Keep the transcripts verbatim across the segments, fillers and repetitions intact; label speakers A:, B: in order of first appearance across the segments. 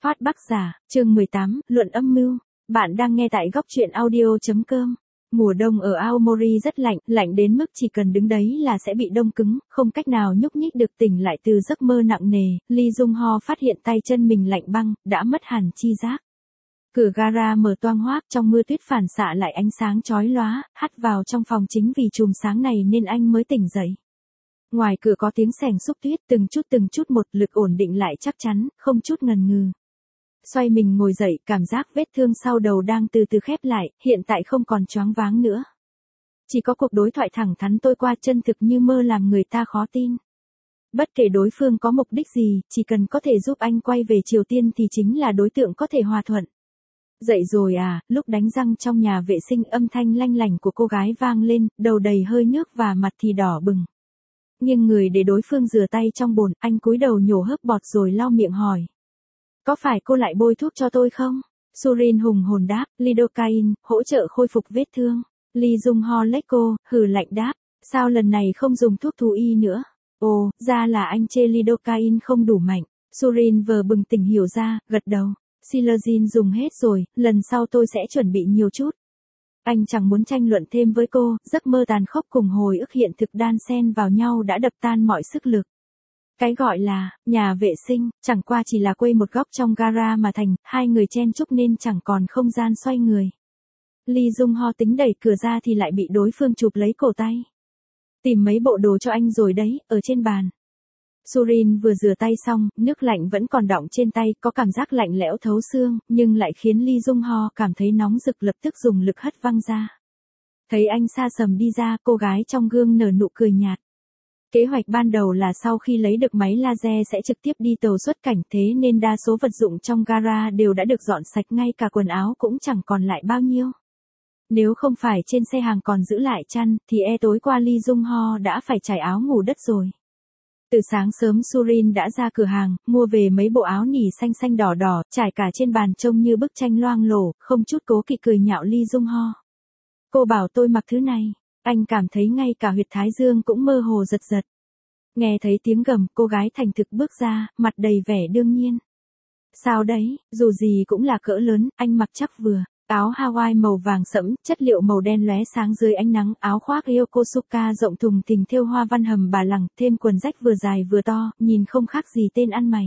A: Thoát Bắc Giả, chương mười tám, Luận âm mưu. Bạn đang nghe tại góc truyện audio.com. Mùa đông ở Aomori rất lạnh, lạnh đến mức chỉ cần đứng đấy là sẽ bị đông cứng, không cách nào nhúc nhích được. Tỉnh lại từ giấc mơ nặng nề, Lee Jung Ho phát hiện tay chân mình lạnh băng, đã mất hẳn chi giác. Cửa gara mở toang hoác, trong mưa tuyết phản xạ lại ánh sáng chói lóa, hắt vào trong phòng chính vì chùm sáng này nên anh mới tỉnh dậy. Ngoài cửa có tiếng xèng xúc tuyết, từng chút từng chút một, lực ổn định lại chắc chắn, không chút ngần ngừ. Xoay mình ngồi dậy, cảm giác vết thương sau đầu đang từ từ khép lại, hiện tại không còn choáng váng nữa. Chỉ có cuộc đối thoại thẳng thắn tôi qua chân thực như mơ làm người ta khó tin. Bất kể đối phương có mục đích gì, chỉ cần có thể giúp anh quay về Triều Tiên thì chính là đối tượng có thể hòa thuận. Dậy rồi à, lúc đánh răng trong nhà vệ sinh âm thanh lanh lảnh của cô gái vang lên, đầu đầy hơi nước và mặt thì đỏ bừng. Nghiêng người để đối phương rửa tay trong bồn, anh cúi đầu nhổ hớp bọt rồi lau miệng hỏi. Có phải cô lại bôi thuốc cho tôi không? Surin hùng hồn đáp, lidocaine, hỗ trợ khôi phục vết thương. Lee Jung Ho lách cô, hừ lạnh đáp, sao lần này không dùng thuốc thú y nữa? Ồ, ra là anh chê lidocaine không đủ mạnh. Surin vờ bừng tỉnh hiểu ra, gật đầu. Silazine dùng hết rồi, lần sau tôi sẽ chuẩn bị nhiều chút. Anh chẳng muốn tranh luận thêm với cô, giấc mơ tàn khốc cùng hồi ức hiện thực đan xen vào nhau đã đập tan mọi sức lực. Cái gọi là, nhà vệ sinh, chẳng qua chỉ là quây một góc trong gara mà thành, hai người chen chúc nên chẳng còn không gian xoay người. Lee Jung Ho tính đẩy cửa ra thì lại bị đối phương chụp lấy cổ tay. Tìm mấy bộ đồ cho anh rồi đấy, ở trên bàn. Surin vừa rửa tay xong, nước lạnh vẫn còn đọng trên tay, có cảm giác lạnh lẽo thấu xương, nhưng lại khiến Lee Jung Ho cảm thấy nóng rực, lập tức dùng lực hất văng ra. Thấy anh xa sầm đi ra, cô gái trong gương nở nụ cười nhạt. Kế hoạch ban đầu là sau khi lấy được máy laser sẽ trực tiếp đi tàu xuất cảnh, thế nên đa số vật dụng trong gara đều đã được dọn sạch, ngay cả quần áo cũng chẳng còn lại bao nhiêu. Nếu không phải trên xe hàng còn giữ lại chăn, thì e tối qua Lee Jung Ho đã phải trải áo ngủ đất rồi. Từ sáng sớm Surin đã ra cửa hàng, mua về mấy bộ áo nỉ xanh xanh đỏ đỏ, trải cả trên bàn trông như bức tranh loang lổ, không chút cố kỵ cười nhạo Lee Jung Ho. Cô bảo tôi mặc thứ này, anh cảm thấy ngay cả huyệt thái dương cũng mơ hồ giật giật. Nghe thấy tiếng gầm, cô gái thành thực bước ra, mặt đầy vẻ đương nhiên. Sao đấy, dù gì cũng là cỡ lớn, anh mặc chắc vừa. Áo Hawaii màu vàng sẫm, chất liệu màu đen lóe sáng dưới ánh nắng, áo khoác Yokosuka rộng thùng thình thêu hoa văn hầm bà lằng, thêm quần rách vừa dài vừa to, nhìn không khác gì tên ăn mày.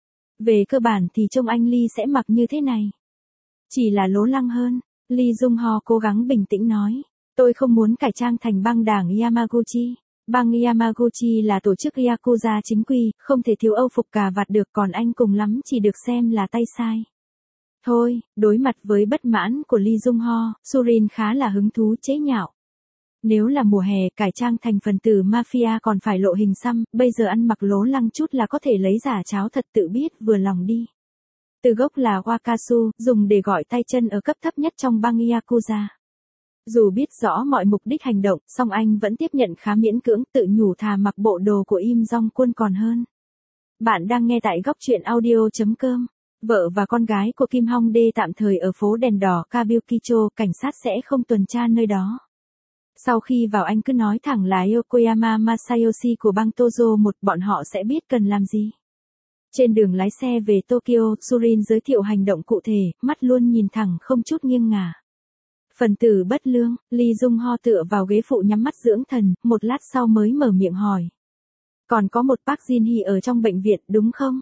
A: Về cơ bản thì trông anh Lee sẽ mặc như thế này. Chỉ là lố lăng hơn, Lee Jung Ho cố gắng bình tĩnh nói. Tôi không muốn cải trang thành băng đảng Yamaguchi. Băng Yamaguchi là tổ chức Yakuza chính quy, không thể thiếu âu phục cà vạt được, còn anh cùng lắm chỉ được xem là tay sai. Thôi, đối mặt với bất mãn của Lee Jung Ho, Surin khá là hứng thú chế nhạo. Nếu là mùa hè, cải trang thành phần tử mafia còn phải lộ hình xăm, bây giờ ăn mặc lố lăng chút là có thể lấy giả cháo thật, tự biết vừa lòng đi. Từ gốc là Wakasu, dùng để gọi tay chân ở cấp thấp nhất trong băng Yakuza. Dù biết rõ mọi mục đích hành động, song anh vẫn tiếp nhận khá miễn cưỡng, tự nhủ thà mặc bộ đồ của Im Jong Quân còn hơn. Bạn đang nghe tại góc truyện audio.com. Vợ và con gái của Kim Hong Dae tạm thời ở phố đèn đỏ Kabukicho, cảnh sát sẽ không tuần tra nơi đó. Sau khi vào anh cứ nói thẳng là Yokoyama Masayoshi của bang Tozo một, bọn họ sẽ biết cần làm gì. Trên đường lái xe về Tokyo, Surin giới thiệu hành động cụ thể, mắt luôn nhìn thẳng không chút nghiêng ngả. Phần tử bất lương, Lee Jung Ho tựa vào ghế phụ nhắm mắt dưỡng thần, một lát sau mới mở miệng hỏi. Còn có một Park Jin Hee ở trong bệnh viện, đúng không?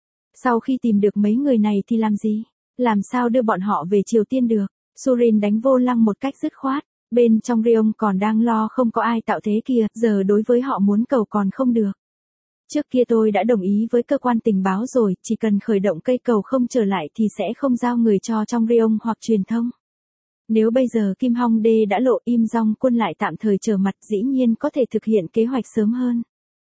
A: Sau khi tìm được mấy người này thì làm gì? Làm sao đưa bọn họ về Triều Tiên được? Surin đánh vô lăng một cách dứt khoát. Bên trong Ryong còn đang lo không có ai tạo thế kia, giờ đối với họ muốn cầu còn không được. Trước kia tôi đã đồng ý với cơ quan tình báo rồi, chỉ cần khởi động cây cầu không trở lại thì sẽ không giao người cho trong Ryong hoặc truyền thông. Nếu bây giờ Kim Hong Dae đã lộ, Im Jong Quân lại tạm thời trở mặt, dĩ nhiên có thể thực hiện kế hoạch sớm hơn.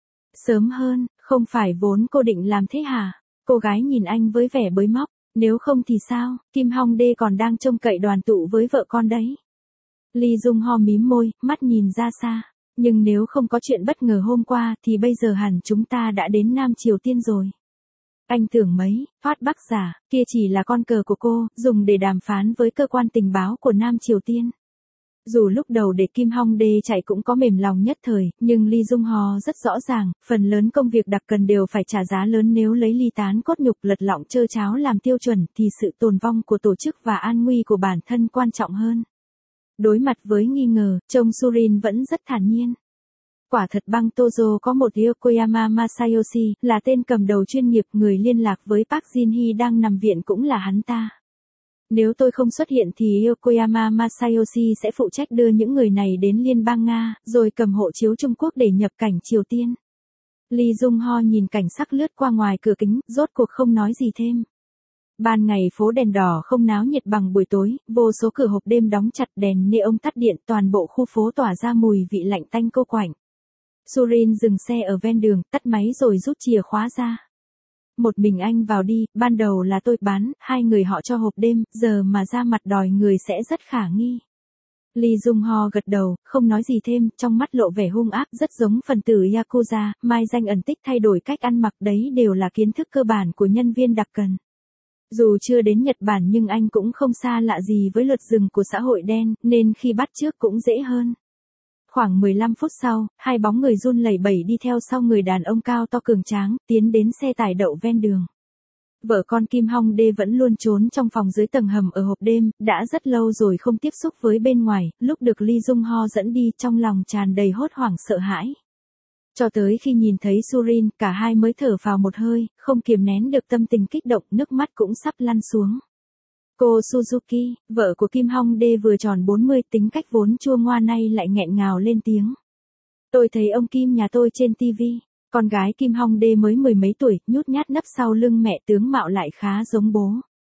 A: Sớm hơn, không phải vốn cô định làm thế hả? Cô gái nhìn anh với vẻ bới móc, nếu không thì sao, Kim Hong Dae còn đang trông cậy đoàn tụ với vợ con đấy. Lee Jung Ho mím môi, mắt nhìn ra xa, nhưng nếu không có chuyện bất ngờ hôm qua thì bây giờ hẳn chúng ta đã đến Nam Triều Tiên rồi. Anh tưởng mấy, Thoát Bắc Giả, kia chỉ là con cờ của cô, dùng để đàm phán với cơ quan tình báo của Nam Triều Tiên. Dù lúc đầu để Kim Hong Dae chạy cũng có mềm lòng nhất thời, nhưng Lee Jung Ho rất rõ ràng, phần lớn công việc đặc cần đều phải trả giá lớn nếu lấy ly tán cốt nhục lật lọng trơ cháo làm tiêu chuẩn thì sự tồn vong của tổ chức và an nguy của bản thân quan trọng hơn. Đối mặt với nghi ngờ, trông Surin vẫn rất thản nhiên. Quả thật bang Tozo có một Yokoyama Masayoshi, là tên cầm đầu chuyên nghiệp, người liên lạc với Park Jin-hee đang nằm viện cũng là hắn ta. Nếu tôi không xuất hiện thì Yokoyama Masayoshi sẽ phụ trách đưa những người này đến Liên bang Nga, rồi cầm hộ chiếu Trung Quốc để nhập cảnh Triều Tiên. Lee Jung Ho nhìn cảnh sắc lướt qua ngoài cửa kính, rốt cuộc không nói gì thêm. Ban ngày phố đèn đỏ không náo nhiệt bằng buổi tối, vô số cửa hộp đêm đóng chặt, đèn neon tắt điện, toàn bộ khu phố tỏa ra mùi vị lạnh tanh cô quạnh. Surin dừng xe ở ven đường, tắt máy rồi rút chìa khóa ra. Một mình anh vào đi, ban đầu là tôi bán, hai người họ cho hộp đêm, giờ mà ra mặt đòi người sẽ rất khả nghi. Lee Jung Ho gật đầu, không nói gì thêm, trong mắt lộ vẻ hung ác, rất giống phần tử Yakuza, mai danh ẩn tích, thay đổi cách ăn mặc, đấy đều là kiến thức cơ bản của nhân viên đặc cần. Dù chưa đến Nhật Bản nhưng anh cũng không xa lạ gì với luật rừng của xã hội đen, nên khi bắt chước cũng dễ hơn. Khoảng mười lăm phút sau, hai bóng người run lẩy bẩy đi theo sau người đàn ông cao to cường tráng, tiến đến xe tải đậu ven đường. Vợ con Kim Hong Dae vẫn luôn trốn trong phòng dưới tầng hầm ở hộp đêm, đã rất lâu rồi không tiếp xúc với bên ngoài, lúc được Lee Jung Ho dẫn đi trong lòng tràn đầy hốt hoảng sợ hãi. Cho tới khi nhìn thấy Surin, cả hai mới thở vào một hơi, không kiềm nén được tâm tình kích động, nước mắt cũng sắp lăn xuống. Cô Suzuki, vợ của Kim Hong Dae vừa tròn bốn mươi, tính cách vốn chua ngoa nay lại nghẹn ngào lên tiếng. Tôi thấy ông Kim nhà tôi trên ti vi, con gái Kim Hong Dae mới mười mấy tuổi, nhút nhát nấp sau lưng mẹ, tướng mạo lại khá giống bố.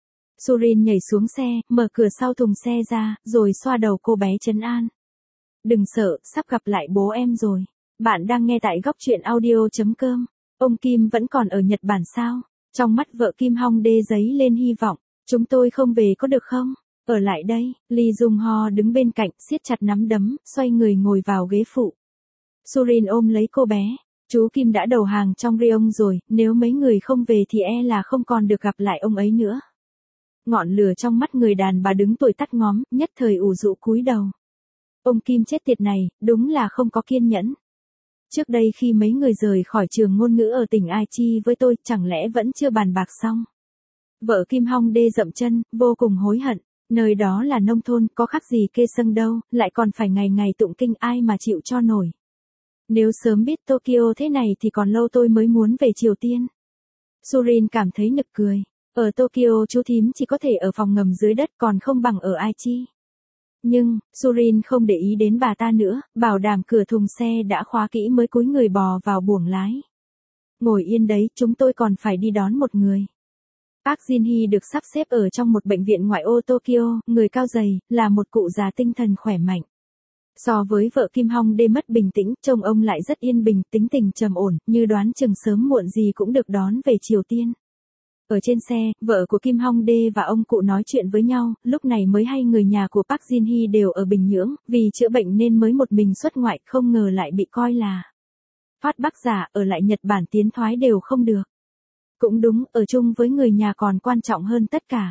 A: Surin nhảy xuống xe, mở cửa sau thùng xe ra, rồi xoa đầu cô bé trấn an. Đừng sợ, sắp gặp lại bố em rồi. Bạn đang nghe tại góc truyện audio chấm com. Ông Kim vẫn còn ở Nhật Bản sao? Trong mắt vợ Kim Hong Dae dấy lên hy vọng. Chúng tôi không về có được không? Ở lại đây. Lee Jung Ho đứng bên cạnh, siết chặt nắm đấm, xoay người ngồi vào ghế phụ. Surin ôm lấy cô bé. Chú Kim đã đầu hàng trong Ryeong rồi, nếu mấy người không về thì e là không còn được gặp lại ông ấy nữa. Ngọn lửa trong mắt người đàn bà đứng tuổi tắt ngóm, nhất thời ủ rũ cúi đầu. Ông Kim chết tiệt này, đúng là không có kiên nhẫn. Trước đây khi mấy người rời khỏi trường ngôn ngữ ở tỉnh Aichi với tôi, chẳng lẽ vẫn chưa bàn bạc xong? Vợ Kim Hong Dae dậm chân, vô cùng hối hận. Nơi đó là nông thôn, có khác gì Kê Sâng đâu, lại còn phải ngày ngày tụng kinh, ai mà chịu cho nổi. Nếu sớm biết Tokyo thế này thì còn lâu tôi mới muốn về Triều Tiên. Surin cảm thấy nực cười. Ở Tokyo chú thím chỉ có thể ở phòng ngầm dưới đất, còn không bằng ở Aichi. Nhưng, Surin không để ý đến bà ta nữa, bảo đảm cửa thùng xe đã khóa kỹ mới cúi người bò vào buồng lái. Ngồi yên đấy, chúng tôi còn phải đi đón một người. Park Jin-hee được sắp xếp ở trong một bệnh viện ngoại ô Tokyo, người cao gầy, là một cụ già tinh thần khỏe mạnh. So với vợ Kim Hong Dae mất bình tĩnh, trông ông lại rất yên bình, tính tình trầm ổn, như đoán chừng sớm muộn gì cũng được đón về Triều Tiên. Ở trên xe, vợ của Kim Hong Dae và ông cụ nói chuyện với nhau, lúc này mới hay người nhà của Park Jin-hee đều ở Bình Nhưỡng, vì chữa bệnh nên mới một mình xuất ngoại, không ngờ lại bị coi là phát bắc giả, ở lại Nhật Bản tiến thoái đều không được. Cũng đúng, ở chung với người nhà còn quan trọng hơn tất cả.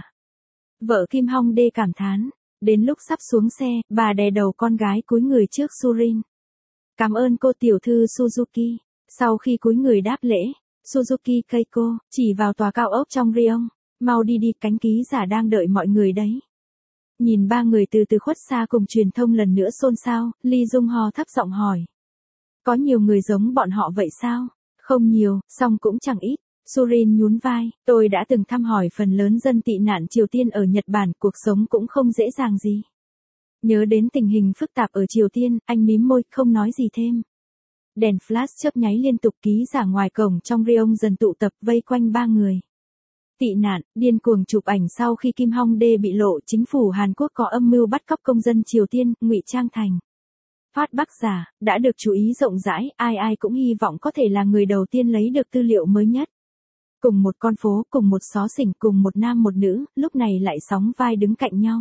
A: Vợ Kim Hong Dae cảm thán. Đến lúc sắp xuống xe, bà đè đầu con gái cúi người trước Surin. Cảm ơn cô tiểu thư Suzuki. Sau khi cúi người đáp lễ, Suzuki Keiko chỉ vào tòa cao ốc trong Ryeong. Mau đi đi, cánh ký giả đang đợi mọi người đấy. Nhìn ba người từ từ khuất xa cùng truyền thông lần nữa xôn xao, Lee Jung Ho thấp giọng hỏi. Có nhiều người giống bọn họ vậy sao? Không nhiều, song cũng chẳng ít. Surin nhún vai, tôi đã từng thăm hỏi phần lớn dân tị nạn Triều Tiên ở Nhật Bản, cuộc sống cũng không dễ dàng gì. Nhớ đến tình hình phức tạp ở Triều Tiên, anh mím môi, không nói gì thêm. Đèn flash chớp nháy liên tục, ký giả ngoài cổng trong Ryeong dần tụ tập vây quanh ba người. Tị nạn, điên cuồng chụp ảnh sau khi Kim Hong Dae bị lộ, chính phủ Hàn Quốc có âm mưu bắt cóc công dân Triều Tiên, ngụy trang thành phát bắc giả, đã được chú ý rộng rãi, ai ai cũng hy vọng có thể là người đầu tiên lấy được tư liệu mới nhất. Cùng một con phố, cùng một xó xỉnh, cùng một nam một nữ, lúc này lại sóng vai đứng cạnh nhau.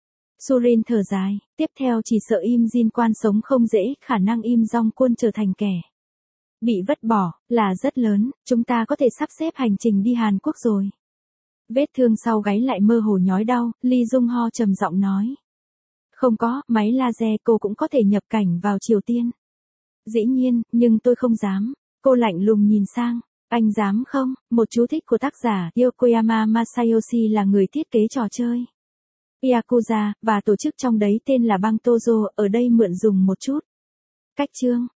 A: Surin thở dài, tiếp theo chỉ sợ Im Jin Quan sống không dễ, khả năng Im Jong Quân trở thành kẻ bị vứt bỏ, là rất lớn, chúng ta có thể sắp xếp hành trình đi Hàn Quốc rồi. Vết thương sau gáy lại mơ hồ nhói đau, Lee Jung Ho trầm giọng nói. Không có, máy laser cô cũng có thể nhập cảnh vào Triều Tiên. Dĩ nhiên, nhưng tôi không dám. Cô lạnh lùng nhìn sang. Anh dám không? Một chú thích của tác giả Yokoyama Masayoshi là người thiết kế trò chơi Yakuza, và tổ chức trong đấy tên là bang Tozo, ở đây mượn dùng một chút. Cách chương